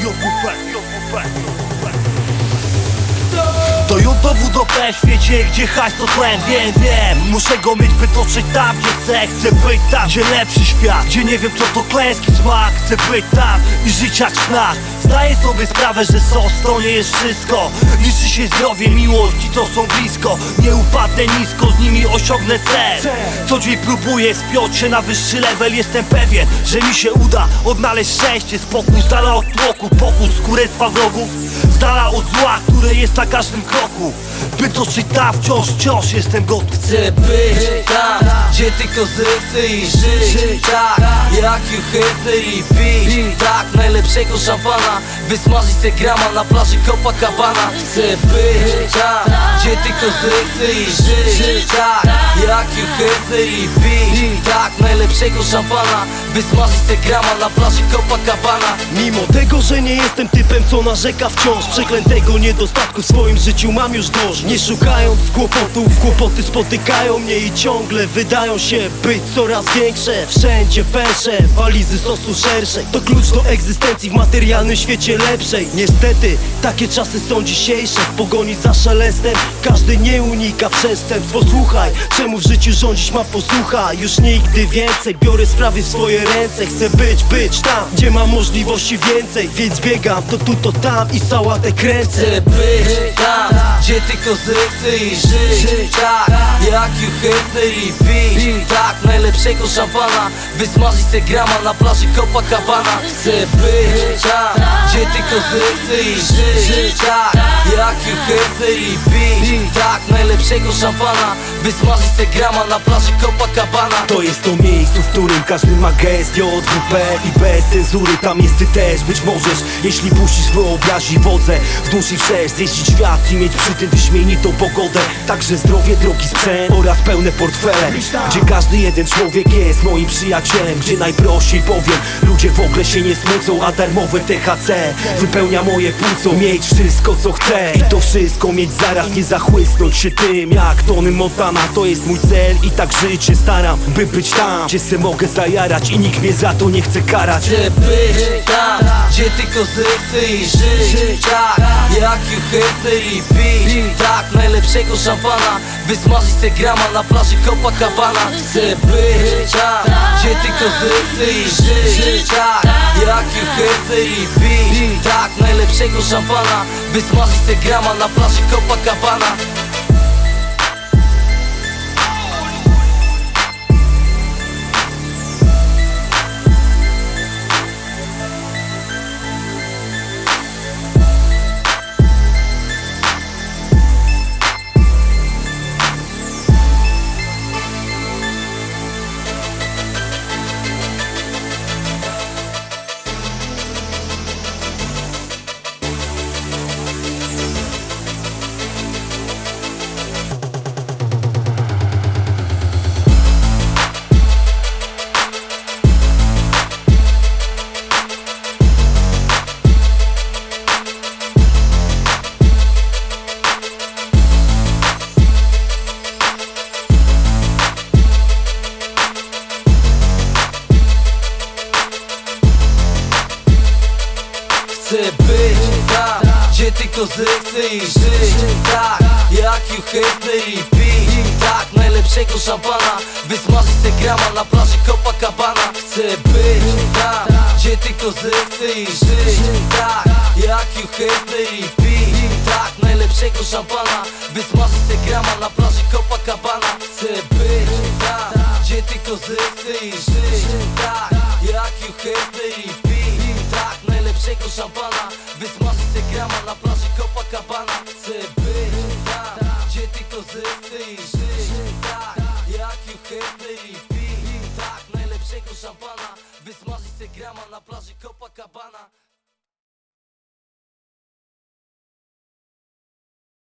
To JW do P, świecie, gdzie hajs to tlen. Wiem, muszę go mieć, by dotrzeć tam, gdzie chcę. Chcę być tam, gdzie lepszy świat, gdzie nie wiem co to klęski smak. Chcę być tam i żyć jak snach. Zdaję sobie sprawę, że sos to nie jest wszystko. Liczy się zdrowie, miłość, ci co są blisko. Nie upadnę nisko, z nimi osiągnę cel. Co dzień próbuję spiąć się na wyższy level. Jestem pewien, że mi się uda odnaleźć szczęście, spokój, z dala od tłoku, pokój z kurestwa wrogów, z dala od zła, które jest na każdym kroku. By dotrzeć tam, wciąż jestem gotów. Chcę być tam, gdzie tylko zechcę i żyć tak, jak you Hefner i pić tak, najlepszego szampana, wysmażyć se grama na plaży Copacabana. Chcę być tam, gdzie tylko zechcę i żyć tak, jak you Hefner i pić tak, najlepszego szampana, wysmażyć se grama na plaży Copacabana. Mimo tego, że nie jestem typem, co narzeka wciąż, przeklętego niedostatku w swoim życiu mam już dość. Nie szukając kłopotów, kłopoty spotykają mnie i ciągle wydają się być coraz większe. Wszędzie węże, walizy sosu szerszej, to klucz do egzystencji w materialnym świecie lepszej. Niestety, takie czasy są dzisiejsze. W pogoni za szelestem każdy nie unika przestępstw. Posłuchaj, czemu w życiu rządzić ma posłucha. Już nigdy więcej biorę sprawy w swoje ręce. Chcę być tam, gdzie mam możliwości więcej, więc biegam to tu, to tam i sałatę kręcę. Chcę być tam, gdzie tylko zechcę i żyć tak, jak you Hefner i pić tak, najlepszego szampana, wysmażyć se grama na plaży Copacabana. Chcę być tam, gdzie tylko zechcę i żyć tak, jak you Hefner i pić tak, najlepszego szampana, wysmażyć se grama na plaży Copacabana. To jest to miejsce, w którym każdy ma gest JWP i bez cenzury. Tam jest ty też, być możesz, jeśli puścisz wyobraźni wodze wzdłuż i wszerz, zjeździć świat i mieć przy tym wyśmienitą pogodę. Także zdrowie, drogi sprzęt oraz pełne portfele, gdzie każdy jeden człowiek jest moim przyjacielem. Gdzie najprościej powiem, ludzie w ogóle się nie smucą, a darmowe THC wypełnia moje płuco. Mieć wszystko co chcę i to wszystko mieć zaraz, nie zachłysnąć się tym jak Tony Montana. To jest mój cel i tak żyć się staram, by być tam, gdzie se mogę zajarać i nikt mnie za to nie chce karać. Chcę być tam, gdzie tylko zechcę i żyć tak, jak you Hefner i pić tak, najlepszego szampana, wysmażyć se grama na plaży Copacabana. Chcę być tam, gdzie tylko zechcę i żyć tak, jak you Hefner i pić tak, najlepszego szampana, wysmażyć se grama na plaży Copacabana. Chcę być tam, gdzie tylko zechcę i żyć tak, jak you Hefner i pić tak, najlepszego szampana, wysmażyć se grama na plaży Copacabana. Chcę być tam, gdzie tylko zechcę i żyć tak, jak you Hefner i pić tak, najlepszego szampana, wysmażyć se grama na plaży Copacabana. Chcę być tam, gdzie tylko zechcę i żyć tak, jak you Hefner i pić tak, najlepszego szampana, wysmażyć se grama na plaży Copacabana. Chcę być tam, gdzie tylko zechcę i żyć tak, jak you Hefner i pić tak, najlepszego szampana, wysmażyć se grama na plaży Copacabana.